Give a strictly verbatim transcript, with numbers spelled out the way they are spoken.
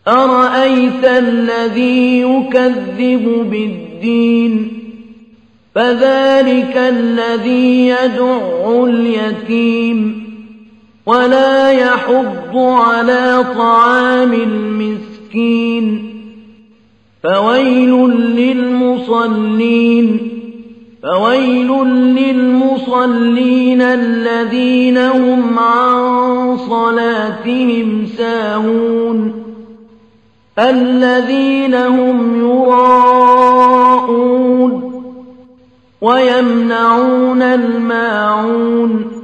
أرأيت الذي يكذب بالدين فذلك الذي يدع اليتيم ولا يحض على طعام المسكين فويل للمصلين فويل للمصلين الذين هم عن صلاتهم ساهون الذين هم يراءون ويمنعون الماعون